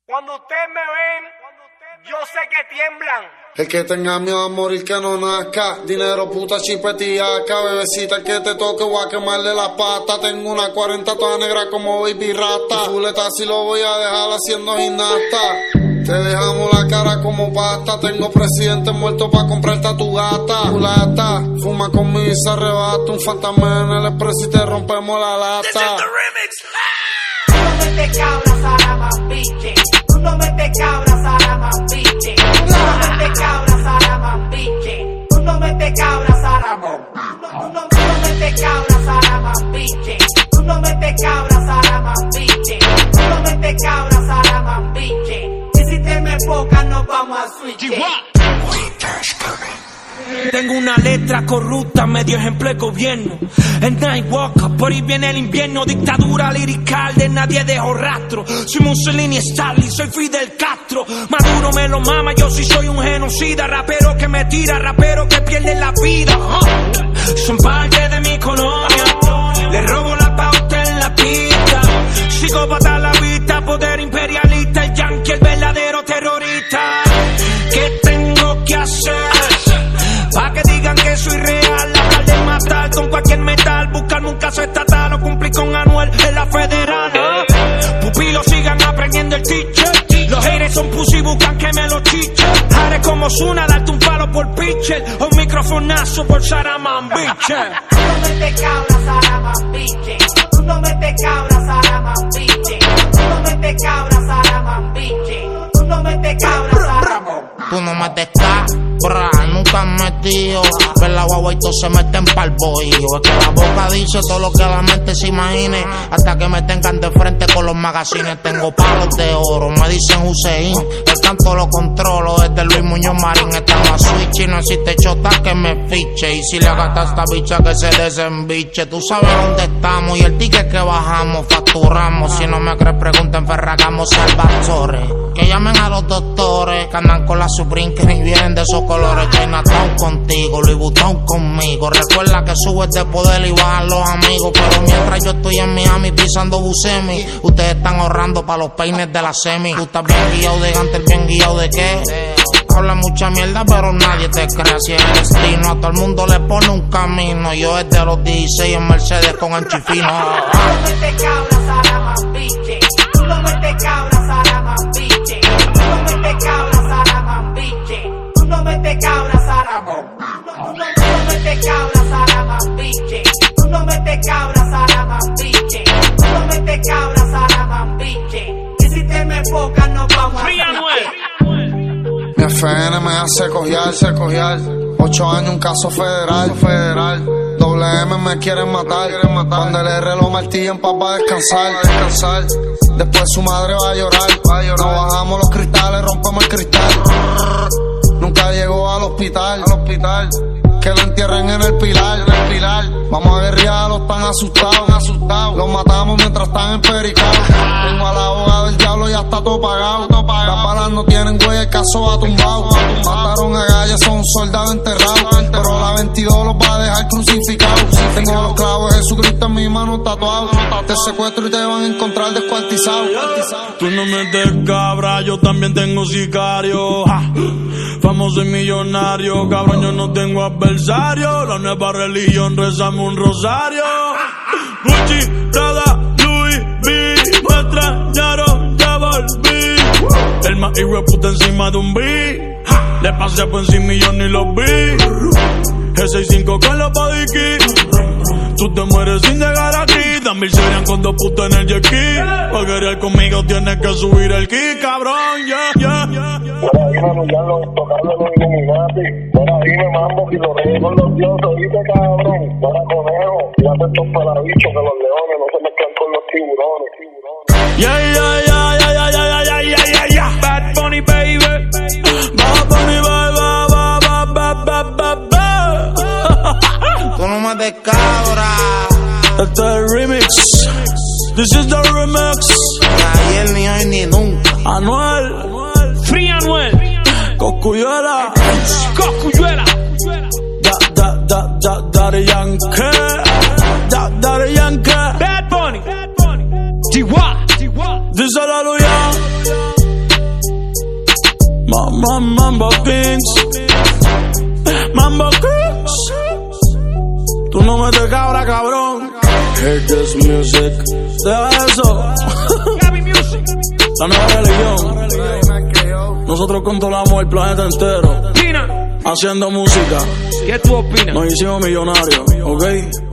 Cuando ustedes me ven, yo sé que tiemblan. El que tenga miedo a morir que no nazca. Dinero, puta, chipetiaca. Bebecita, el que te toque voy a quemarle la pata. Tengo una 40 toda negra como Baby Rasta. Fuleta si lo voy a dejar haciendo gimnasta. Te dejamos la cara como pasta. Tengo presidente muerto pa' comprarte a tu gata. Mulata, fuma conmigo y se arrebata. Un fantasma en el expreso y te rompemos la lata. Tú no metes cabras a la mambiche. Tú no metes cabras a la mambiche. Tú no metes cabras a la mambiche. Tú no metes cabras a la mambiche. Tú no metes cabras a la mambiche. Tú no metes cabras a la mambiche. Tú no metes cabras a la mambiche. Y si te me enfocas nos vamos a switch. Tengo una letra corrupta, medio ejemplo de gobierno. El Nightwalker, por ahí viene el invierno. Dictadura lirical, de nadie dejo rastro. Soy Mussolini, Stalin, soy Fidel Castro. Maduro me lo mama, yo sí soy un genocida. Rapero que me tira, rapero que pierde la vida. Son parte de mi colonia. Le robo la pauta en la pista. Psicópata a la vista, poder imperialista. El yankee, el verdadero terrorista. ¿Qué tengo que hacer? Pa' que digan que soy real, hablar de matar con cualquier metal, buscarme un caso estatal o cumplir con Anuel en la federal. Pupilos sigan aprendiendo el teacher. Los haters son pussy, buscan que me lo chiche. Haré como Ozuna, darte un palo por pitcher o un microfonazo por Saraman, biche. Tú no metes cabras a la mambiche. Tú no metes cabras a la mambiche. Tú no metes cabras a la mambiche. Tú no metes cabras a la mambiche. Tú no metes cabra, nunca han metido. Ver la guagua y todos se meten pa'l bohío. Es que la boca dice todo lo que la mente se imagine. Hasta que me tengan de frente con los magazines. Tengo palos de oro, me dicen Hussein. El canto lo controlo desde Luis Muñoz Marín. Estamos a switch y no existe chota que me fiche. Y si le agata a esta bicha que se desembiche. Tú sabes dónde estamos y el ticket que bajamos, facturamos. Si no me crees pregunten Ferragamo Salvatore. Que llamen a los doctores que andan con la Supreme que ni vienen de esos colores. Chinatown contigo, Louis Vuitton conmigo. Recuerda que subes de poder y bajan los amigos. Pero mientras yo estoy en Miami pisando Buscemi, ustedes están ahorrando para los peines de la semi. Tú estás bien guiado de Gantel, bien guiado de qué. Habla mucha mierda pero nadie te cree. Así es el destino, a todo el mundo le pone un camino. Yo desde los 16 en Mercedes con anchifino. Tú no metes cabras a la mambiche. Tú no metes cabras a la mambiche. Tú no metes cabras a la mambiche. Tú no metes cabras a la mambiche. Tú no metes cabras a la mambiche. Tú no metes cabras a la mambiche. Tú no metes cabras a la mambiche. Y si te me enfocas nos vamos a Mi FN me hace cojear. 8 años, un caso federal. Doble M me quieren matar. Cuando el R lo martillan pa' descansar. Después su madre va a llorar. No bajamos los cristales, rompemos el cristal. Nunca llegó al hospital. Que lo entierren en el pilar. Vamos a guerrear, los tan asustados. Los matamos mientras están empericados. Tengo al abogado del diablo y ya está todo pagado. Las balas no tienen huella, el caso va tumbado. Mataron a Galles, son un soldado enterrado. Pero la 22 los va a dejar crucificados. Tengo los clavos de Jesucristo en mi mano tatuado. Te secuestro y te van a encontrar descuartizado. Tú no metes cabra, yo también tengo sicario. Famoso y millonario, cabrón, yo no tengo adversario. La nueva religión, rezamos un rosario. Gucci, Prada, Louis V, me extrañaron, ya volví. El más hijo de puta encima de un beat. Le pasé por encima y yo ni lo vi. G65 con los body kits. Tú te mueres sin llegar aquí. También serían con 2 putos en el jet ski. Para querer conmigo tienes que subir el ki, cabrón, yeah. Por ahí me anunciaron tocando los Illuminati. Por ahí me mambo y los reyes con los dioses. ¿Viste, cabrón? Para conejo. Fíjate estos palabichos que los leones no se mezclan con los tiburones. Yeah. Bad Bunny, baby. Bad Bunny, Tú no metes cabra. Este es el remix. This is the remix. Ni ayer, ni hoy, ni nunca. Anuel. Free Anuel. Cosculluela. Daddy Yankee. Bad Bunny. Chihuahua. Díselo a Luyan. Mambo Kings. Mambo Kings. Tú no metes cabra, cabrón. Hear this music. Deja eso. La nueva religión. Nosotros controlamos el planeta entero. Haciendo música. ¿Qué tú opinas? Nos hicimos millonarios, ¿ok?